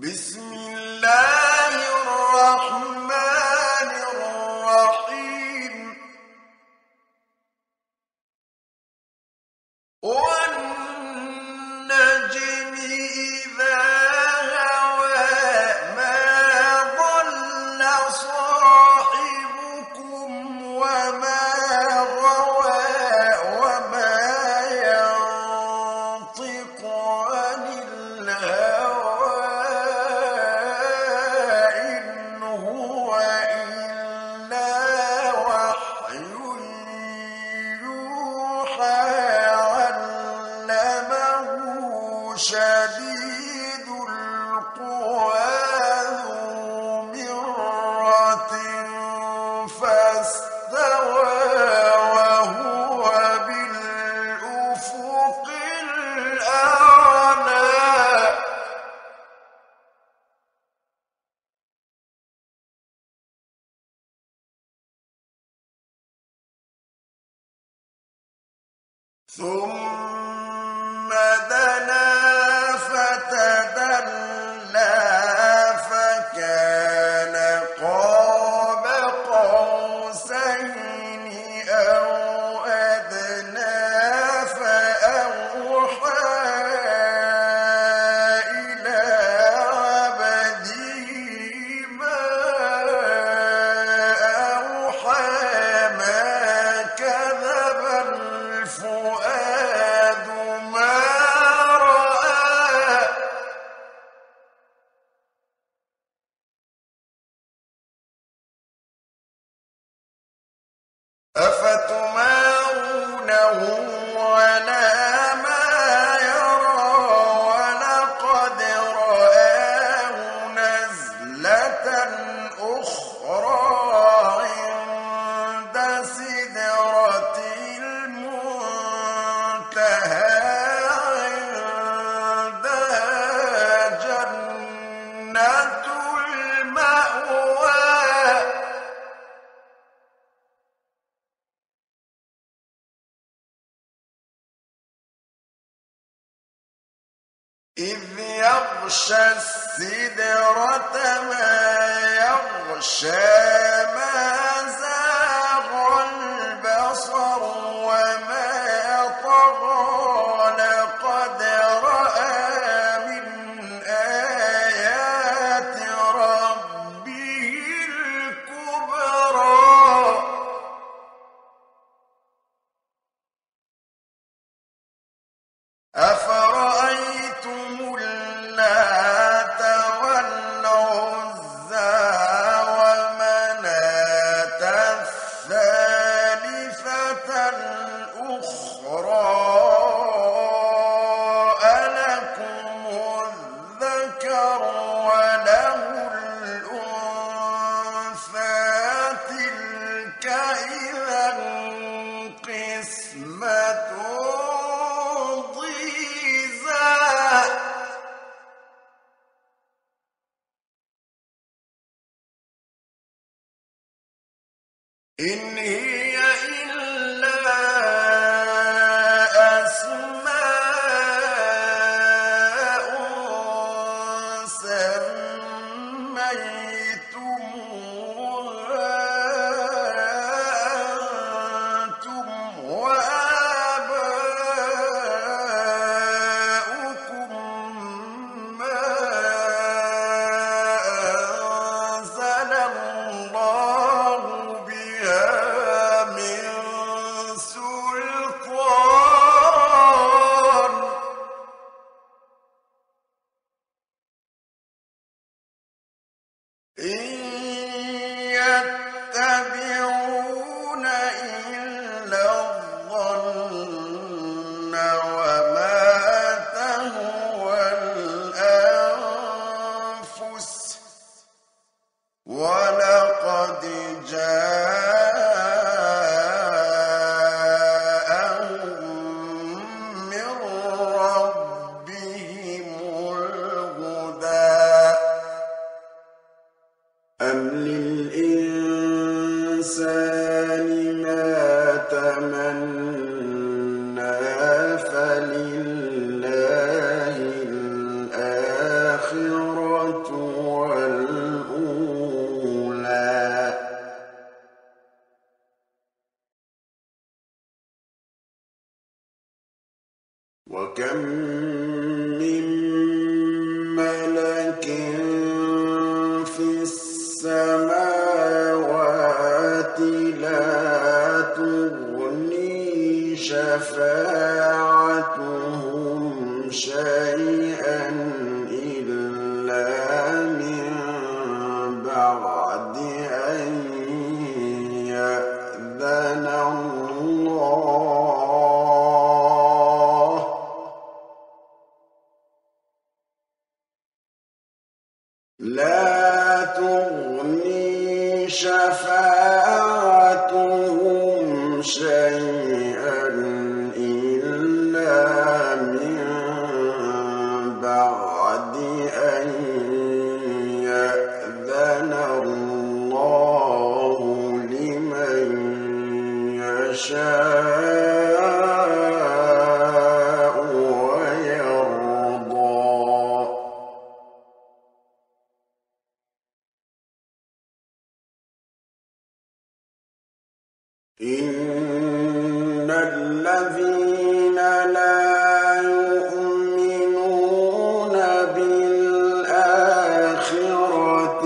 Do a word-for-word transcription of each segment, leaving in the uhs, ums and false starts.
بسم الله الرحمن الرحيم والنجم إذا هوى ما ضل صاحبكم وما غوى وما ينطق عن الهوى إن هو إلا وحي يوحى علمه شديد القوى ذو مرة فاستوى وهو بالأفق الأعلى ثم دنا فتدلى فكان قاب قوسين أو أدنى فأوحى إلى عبده ما أوحى ما كذب الفؤاد ما رأى أفتمارونه على ما يرى ولقد رآه نزلة أخرى عند سدرة المنتهى عندها جنة المأوى إذ يغشى السدرة ما يغشى ما زاغ البصر وما طغى لقد رأى من آيات ربه الكبرى أفرأيتم اللات والعزى ومناة الثالثة الأخرى ألكم الذكر وله الأنثى تلك إذا قسمة ضيزى إن هي إلا أسماء سميتموها أنتم وآباؤكم ما أنزل الله بها من سلطان إن يتبعون إلا الظن وما تهوى الأنفس ولقد جاءهم من ربهم الهدى أن شيئا إلا من بعد أن يأذن الله لا تغني شفاعتهم شيئا إلا من بعد أن يأذن الله لمن يشاء ويرضى إن الذين لا يؤمنون بالآخرة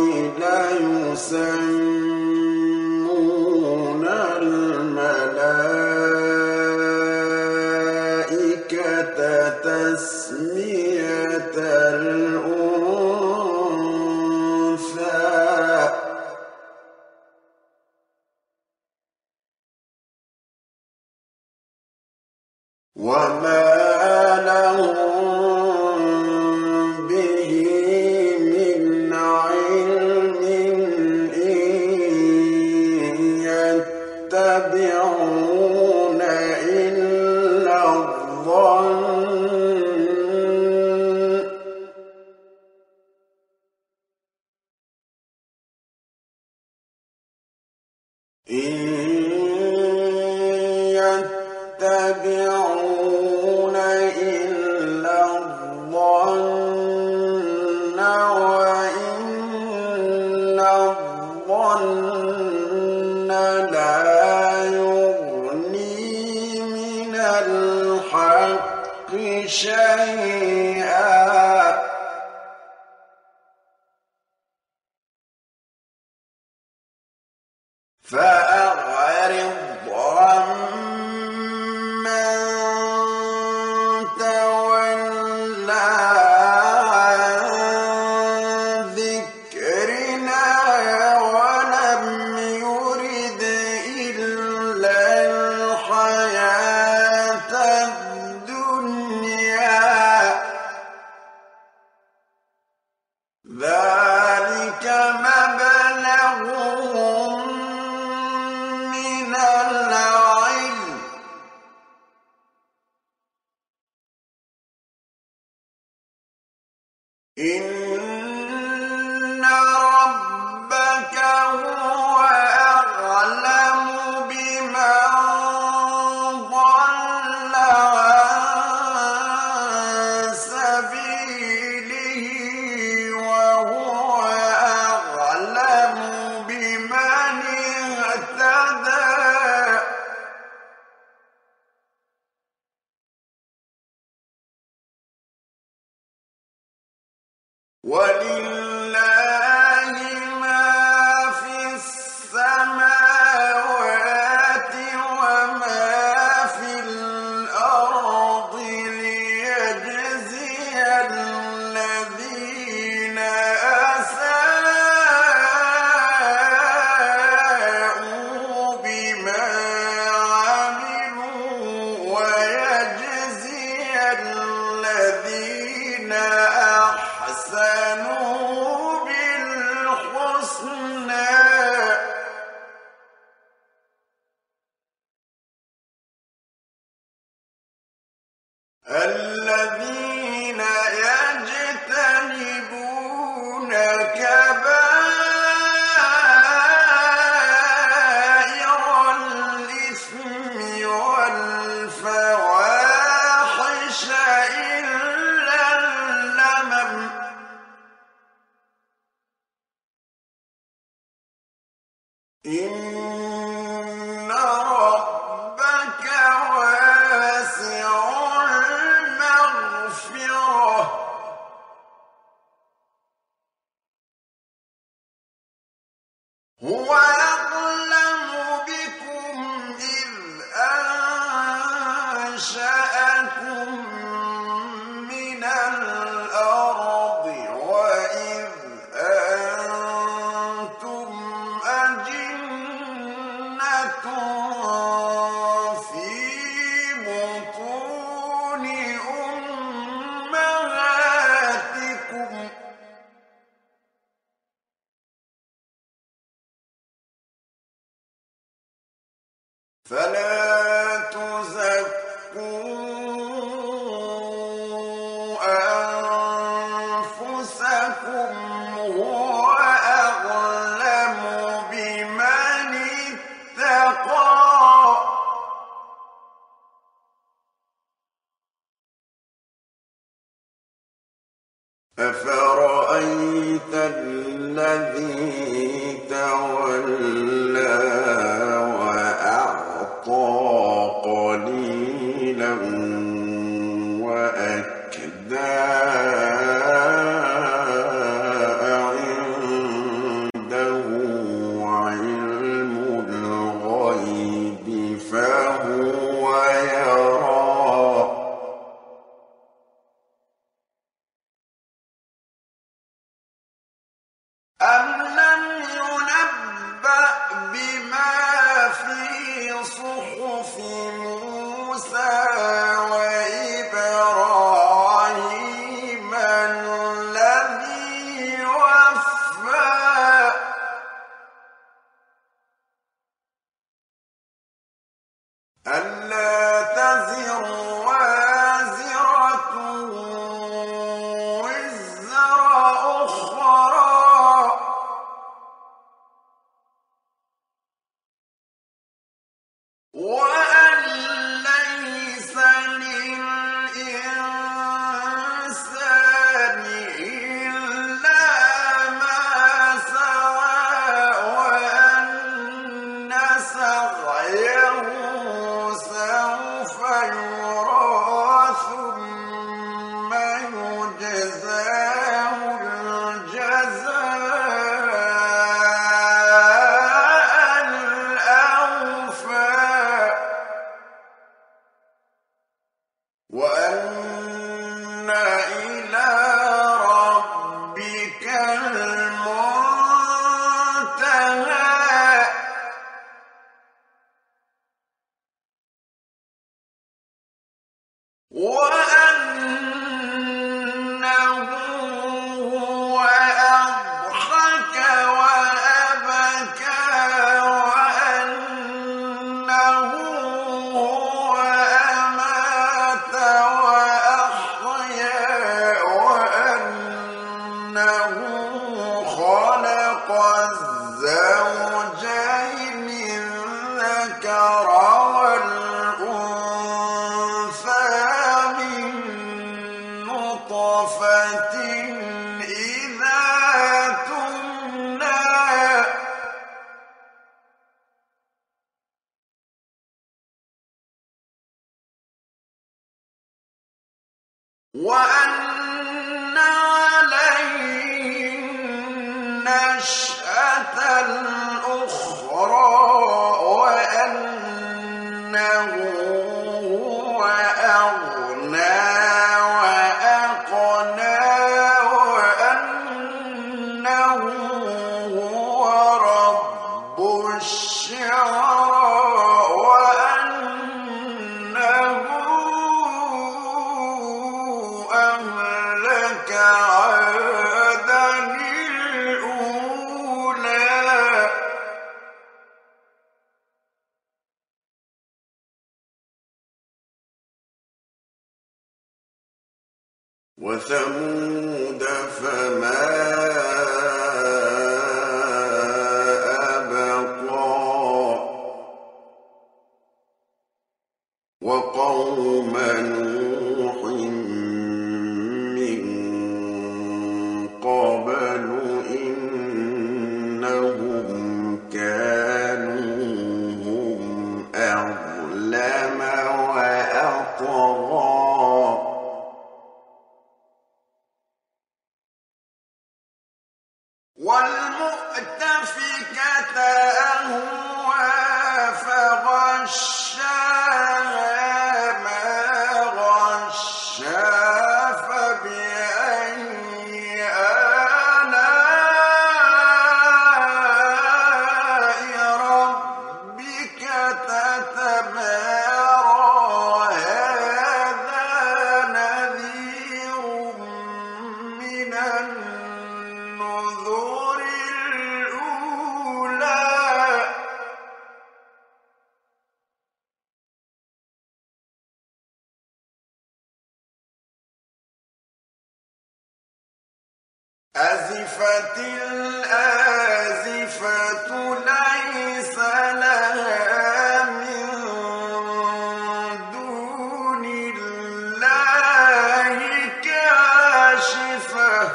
ليسمون الملائكة تسمية الأنثى وما لهم به من علم إن يتبعون إلا الظن إن يتبعون إلا الظن وإن الظن لا يغني من الحق شيئا فأعرض عمن تولى عن ذكرنا ولم يرد إلا الحياة الدنيا ذلك مبلغهم من العلم إن ربك هو أعلم بمن ضل عن سبيله وهو أعلم بمن اهتدى ولله ما في السماوات وما في الأرض ليجزي الذين أساءوا بما عملوا ويجزي الذين أحسنوا بالحسنى الذين يجتنبون كبائر الإثم والفواحش إلا اللمم إن ربك واسع المغفرة هو أعلم بكم إذ أنشأكم من أفرأيت الذي تولى وأعطى قليلا وأكدى عنده علم الغيب فهو يرى أم لم ينبأ بما في صحف موسى وإبراهيم الذي وفى ألا تزر وازرة وزر أخرى وأن ليس للإنسان إلا ما سعى وأن سعيه سوف يرى ثم يجزاه الجزاء الأوفى وأن إلى ربك المنتهى وأنه هو أضحك وأبكى وأنه هو أمات وأحيا وأنه خلق الزوجين الذكر والأنثى من نطفة إذا تمنى وأن عليه النشأة الأخرى وأنه هو أغنى وأقنى وأنه هو رب الشعرى وأنه أهلك عادا الأولى وثمود فما أبقى وقوم نوح من قبل إنهم كانوا هم أظلم وأطغى والمؤتفكة أهوى فغشاها ما غشا فبأي آلاء ربك تتمارى هذا نذير من النذر الأولى أزفت الآزفة ليس لها من دون الله كاشفة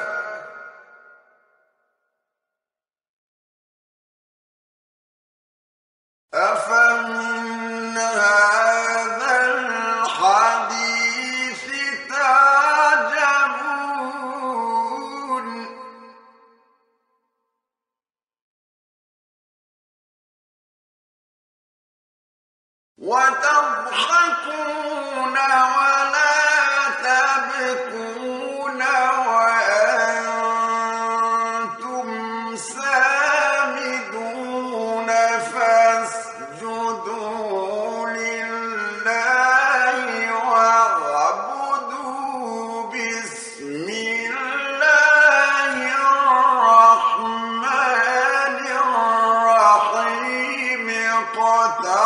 مُوبِقَةً